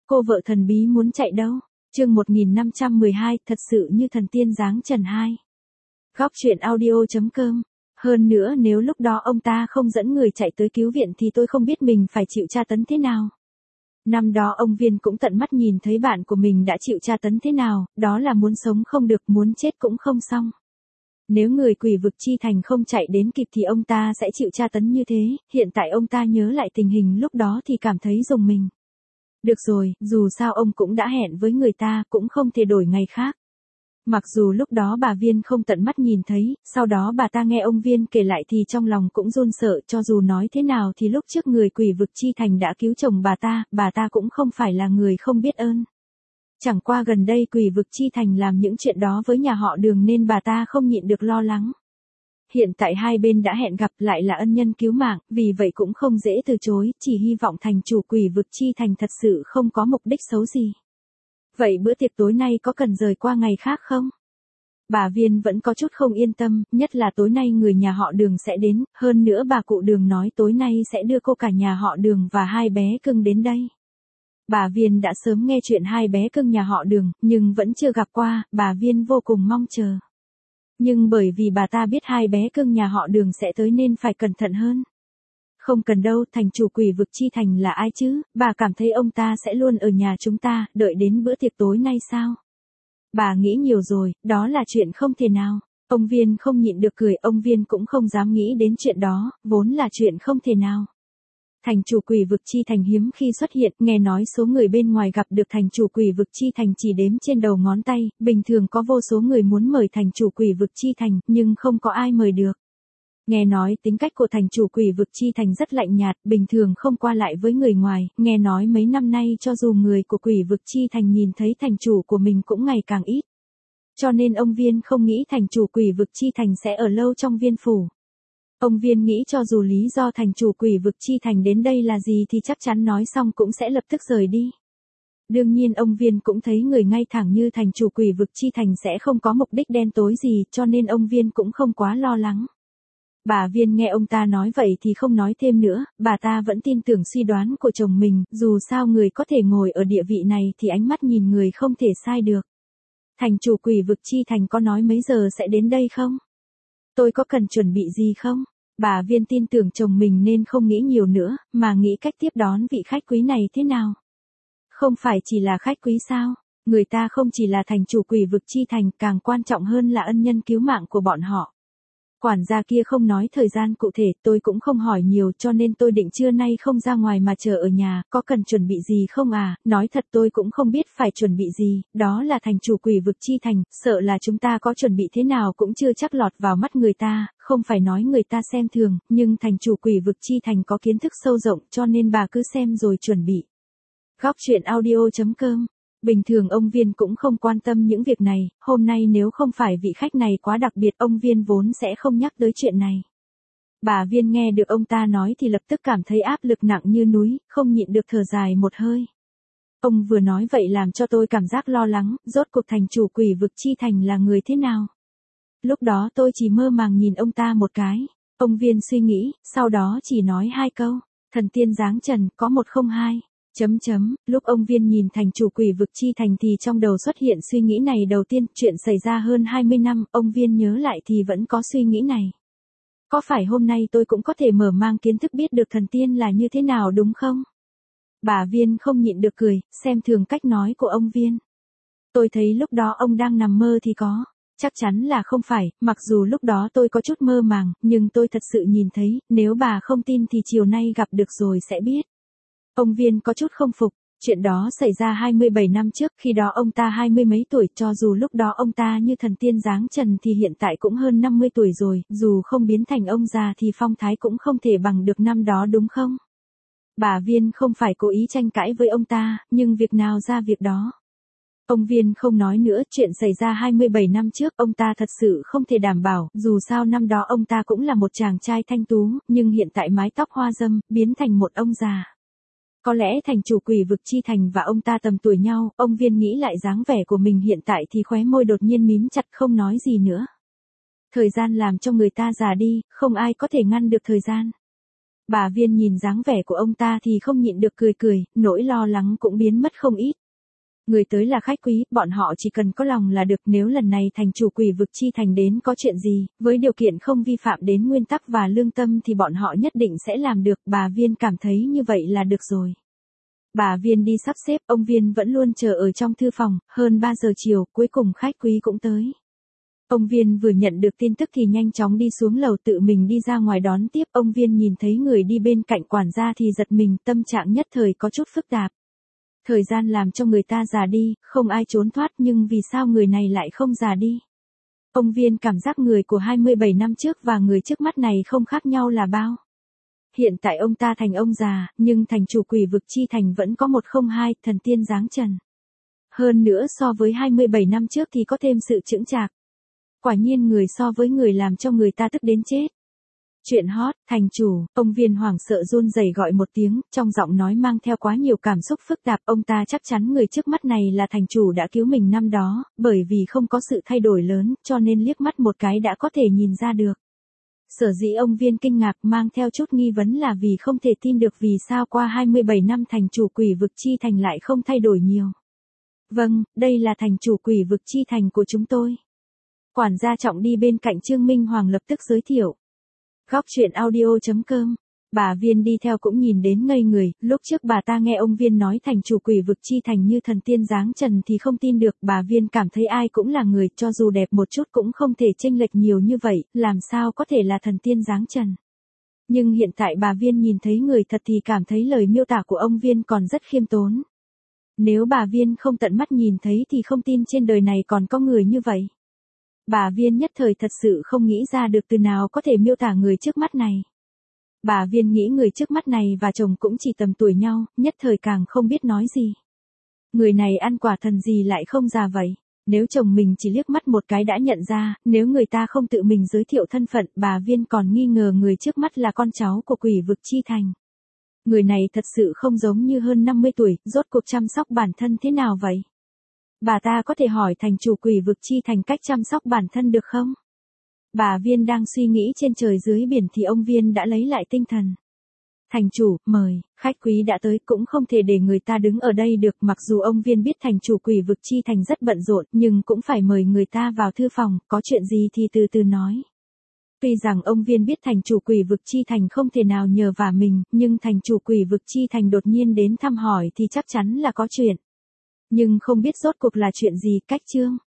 cô vợ thần bí muốn chạy đâu? Chương 1512, thật sự như thần tiên dáng trần 2. Góc truyện audio.com. Hơn nữa nếu lúc đó ông ta không dẫn người chạy tới cứu viện thì tôi không biết mình phải chịu tra tấn thế nào. Năm đó ông Viên cũng tận mắt nhìn thấy bạn của mình đã chịu tra tấn thế nào, đó là muốn sống không được, muốn chết cũng không xong. Nếu người Quỷ Vực Chi Thành không chạy đến kịp thì ông ta sẽ chịu tra tấn như thế, hiện tại ông ta nhớ lại tình hình lúc đó thì cảm thấy rùng mình. Được rồi, dù sao ông cũng đã hẹn với người ta, cũng không thể đổi ngày khác. Mặc dù lúc đó bà Viên không tận mắt nhìn thấy, sau đó bà ta nghe ông Viên kể lại thì trong lòng cũng run sợ, cho dù nói thế nào thì lúc trước người Quỷ Vực Chi Thành đã cứu chồng bà ta cũng không phải là người không biết ơn. Chẳng qua gần đây Quỷ Vực Chi Thành làm những chuyện đó với nhà họ Đường nên bà ta không nhịn được lo lắng. Hiện tại hai bên đã hẹn gặp, lại là ân nhân cứu mạng, vì vậy cũng không dễ từ chối, chỉ hy vọng thành chủ Quỷ Vực Chi Thành thật sự không có mục đích xấu gì. Vậy bữa tiệc tối nay có cần rời qua ngày khác không? Bà Viên vẫn có chút không yên tâm, nhất là tối nay người nhà họ Đường sẽ đến, hơn nữa bà cụ Đường nói tối nay sẽ đưa cô cả nhà họ Đường và hai bé cưng đến đây. Bà Viên đã sớm nghe chuyện hai bé cưng nhà họ Đường, nhưng vẫn chưa gặp qua, bà Viên vô cùng mong chờ. Nhưng bởi vì bà ta biết hai bé cưng nhà họ Đường sẽ tới nên phải cẩn thận hơn. Không cần đâu, thành chủ Quỷ Vực Chi Thành là ai chứ, bà cảm thấy ông ta sẽ luôn ở nhà chúng ta, đợi đến bữa tiệc tối nay sao? Bà nghĩ nhiều rồi, đó là chuyện không thể nào. Ông Viên không nhịn được cười, ông Viên cũng không dám nghĩ đến chuyện đó, vốn là chuyện không thể nào. Thành chủ Quỷ Vực Chi Thành hiếm khi xuất hiện, nghe nói số người bên ngoài gặp được thành chủ Quỷ Vực Chi Thành chỉ đếm trên đầu ngón tay, bình thường có vô số người muốn mời thành chủ Quỷ Vực Chi Thành, nhưng không có ai mời được. Nghe nói tính cách của thành chủ Quỷ Vực Chi Thành rất lạnh nhạt, bình thường không qua lại với người ngoài, nghe nói mấy năm nay cho dù người của Quỷ Vực Chi Thành nhìn thấy thành chủ của mình cũng ngày càng ít. Cho nên ông Viên không nghĩ thành chủ Quỷ Vực Chi Thành sẽ ở lâu trong viên phủ. Ông Viên nghĩ cho dù lý do thành chủ Quỷ Vực Chi Thành đến đây là gì thì chắc chắn nói xong cũng sẽ lập tức rời đi. Đương nhiên ông Viên cũng thấy người ngay thẳng như thành chủ Quỷ Vực Chi Thành sẽ không có mục đích đen tối gì, cho nên ông Viên cũng không quá lo lắng. Bà Viên nghe ông ta nói vậy thì không nói thêm nữa, bà ta vẫn tin tưởng suy đoán của chồng mình, dù sao người có thể ngồi ở địa vị này thì ánh mắt nhìn người không thể sai được. Thành chủ Quỷ Vực Chi Thành có nói mấy giờ sẽ đến đây không? Tôi có cần chuẩn bị gì không? Bà Viên tin tưởng chồng mình nên không nghĩ nhiều nữa, mà nghĩ cách tiếp đón vị khách quý này thế nào. Không phải chỉ là khách quý sao? Người ta không chỉ là thành chủ Quỷ Vực Chi Thành, càng quan trọng hơn là ân nhân cứu mạng của bọn họ. Quản gia kia không nói thời gian cụ thể, tôi cũng không hỏi nhiều, cho nên tôi định trưa nay không ra ngoài mà chờ ở nhà, có cần chuẩn bị gì không à? Nói thật tôi cũng không biết phải chuẩn bị gì, đó là thành chủ Quỷ Vực Chi Thành, sợ là chúng ta có chuẩn bị thế nào cũng chưa chắc lọt vào mắt người ta, không phải nói người ta xem thường, nhưng thành chủ Quỷ Vực Chi Thành có kiến thức sâu rộng, cho nên bà cứ xem rồi chuẩn bị. Góc truyện audio.com. Bình thường ông Viên cũng không quan tâm những việc này, hôm nay nếu không phải vị khách này quá đặc biệt ông Viên vốn sẽ không nhắc tới chuyện này. Bà Viên nghe được ông ta nói thì lập tức cảm thấy áp lực nặng như núi, không nhịn được thở dài một hơi. Ông vừa nói vậy làm cho tôi cảm giác lo lắng, rốt cuộc thành chủ Quỷ Vực Chi Thành là người thế nào? Lúc đó tôi chỉ mơ màng nhìn ông ta một cái. Ông Viên suy nghĩ, sau đó chỉ nói hai câu, thần tiên dáng trần, có 102. Lúc ông Viên nhìn thành chủ Quỷ Vực Chi Thành thì trong đầu xuất hiện suy nghĩ này đầu tiên, chuyện xảy ra hơn 20 năm, ông Viên nhớ lại thì vẫn có suy nghĩ này. Có phải hôm nay tôi cũng có thể mở mang kiến thức biết được thần tiên là như thế nào đúng không? Bà Viên không nhịn được cười, xem thường cách nói của ông Viên. Tôi thấy lúc đó ông đang nằm mơ thì có. Chắc chắn là không phải, mặc dù lúc đó tôi có chút mơ màng, nhưng tôi thật sự nhìn thấy, nếu bà không tin thì chiều nay gặp được rồi sẽ biết. Ông Viên có chút không phục, chuyện đó xảy ra 27 năm trước, khi đó ông ta 20 mấy tuổi, cho dù lúc đó ông ta như thần tiên dáng trần thì hiện tại cũng hơn 50 tuổi rồi, dù không biến thành ông già thì phong thái cũng không thể bằng được năm đó đúng không? Bà Viên không phải cố ý tranh cãi với ông ta, nhưng việc nào ra việc đó. Ông Viên không nói nữa, chuyện xảy ra 27 năm trước, ông ta thật sự không thể đảm bảo, dù sao năm đó ông ta cũng là một chàng trai thanh tú, nhưng hiện tại mái tóc hoa râm, biến thành một ông già. Có lẽ thành chủ Quỷ Vực Chi Thành và ông ta tầm tuổi nhau, ông Viên nghĩ lại dáng vẻ của mình hiện tại thì khóe môi đột nhiên mím chặt không nói gì nữa. Thời gian làm cho người ta già đi, không ai có thể ngăn được thời gian. Bà Viên nhìn dáng vẻ của ông ta thì không nhịn được cười cười, nỗi lo lắng cũng biến mất không ít. Người tới là khách quý, bọn họ chỉ cần có lòng là được, nếu lần này thành chủ Quỷ Vực Chi Thành đến có chuyện gì, với điều kiện không vi phạm đến nguyên tắc và lương tâm thì bọn họ nhất định sẽ làm được, bà Viên cảm thấy như vậy là được rồi. Bà Viên đi sắp xếp, ông Viên vẫn luôn chờ ở trong thư phòng, hơn 3 giờ chiều, cuối cùng khách quý cũng tới. Ông Viên vừa nhận được tin tức thì nhanh chóng đi xuống lầu tự mình đi ra ngoài đón tiếp, ông Viên nhìn thấy người đi bên cạnh quản gia thì giật mình, tâm trạng nhất thời có chút phức tạp. Thời gian làm cho người ta già đi, không ai trốn thoát nhưng vì sao người này lại không già đi? Ông Viên cảm giác người của 27 năm trước và người trước mắt này không khác nhau là bao. Hiện tại ông ta thành ông già, nhưng thành chủ Quỷ Vực Chi Thành vẫn có 102, thần tiên giáng trần. Hơn nữa so với 27 năm trước thì có thêm sự chững chạc. Quả nhiên người so với người làm cho người ta tức đến chết. Chuyện hot, thành chủ, ông Viên hoảng sợ run rẩy gọi một tiếng, trong giọng nói mang theo quá nhiều cảm xúc phức tạp, ông ta chắc chắn người trước mắt này là thành chủ đã cứu mình năm đó, bởi vì không có sự thay đổi lớn, cho nên liếc mắt một cái đã có thể nhìn ra được. Sở dĩ ông Viên kinh ngạc mang theo chút nghi vấn là vì không thể tin được vì sao qua 27 năm thành chủ Quỷ Vực Chi Thành lại không thay đổi nhiều. Vâng, đây là thành chủ Quỷ Vực Chi Thành của chúng tôi. Quản gia Trọng đi bên cạnh Trương Minh Hoàng lập tức giới thiệu. Góc truyện audio.com. Bà Viên đi theo cũng nhìn đến ngây người, lúc trước bà ta nghe ông Viên nói thành chủ Quỷ Vực Chi Thành như thần tiên giáng trần thì không tin được, bà Viên cảm thấy ai cũng là người, cho dù đẹp một chút cũng không thể chênh lệch nhiều như vậy, làm sao có thể là thần tiên giáng trần. Nhưng hiện tại bà Viên nhìn thấy người thật thì cảm thấy lời miêu tả của ông Viên còn rất khiêm tốn. Nếu bà Viên không tận mắt nhìn thấy thì không tin trên đời này còn có người như vậy. Bà Viên nhất thời thật sự không nghĩ ra được từ nào có thể miêu tả người trước mắt này. Bà Viên nghĩ người trước mắt này và chồng cũng chỉ tầm tuổi nhau, nhất thời càng không biết nói gì. Người này ăn quả thần gì lại không già vậy? Nếu chồng mình chỉ liếc mắt một cái đã nhận ra, nếu người ta không tự mình giới thiệu thân phận, bà Viên còn nghi ngờ người trước mắt là con cháu của Quỷ Vực Chi Thành. Người này thật sự không giống như hơn 50 tuổi, rốt cuộc chăm sóc bản thân thế nào vậy? Bà ta có thể hỏi thành chủ Quỷ Vực Chi Thành cách chăm sóc bản thân được không? Bà Viên đang suy nghĩ trên trời dưới biển thì ông Viên đã lấy lại tinh thần. Thành chủ, mời, khách quý đã tới, cũng không thể để người ta đứng ở đây được, mặc dù ông Viên biết thành chủ Quỷ Vực Chi Thành rất bận rộn, nhưng cũng phải mời người ta vào thư phòng, có chuyện gì thì từ từ nói. Tuy rằng ông Viên biết thành chủ Quỷ Vực Chi Thành không thể nào nhờ vả mình, nhưng thành chủ Quỷ Vực Chi Thành đột nhiên đến thăm hỏi thì chắc chắn là có chuyện. Nhưng không biết rốt cuộc là chuyện gì, cách chương.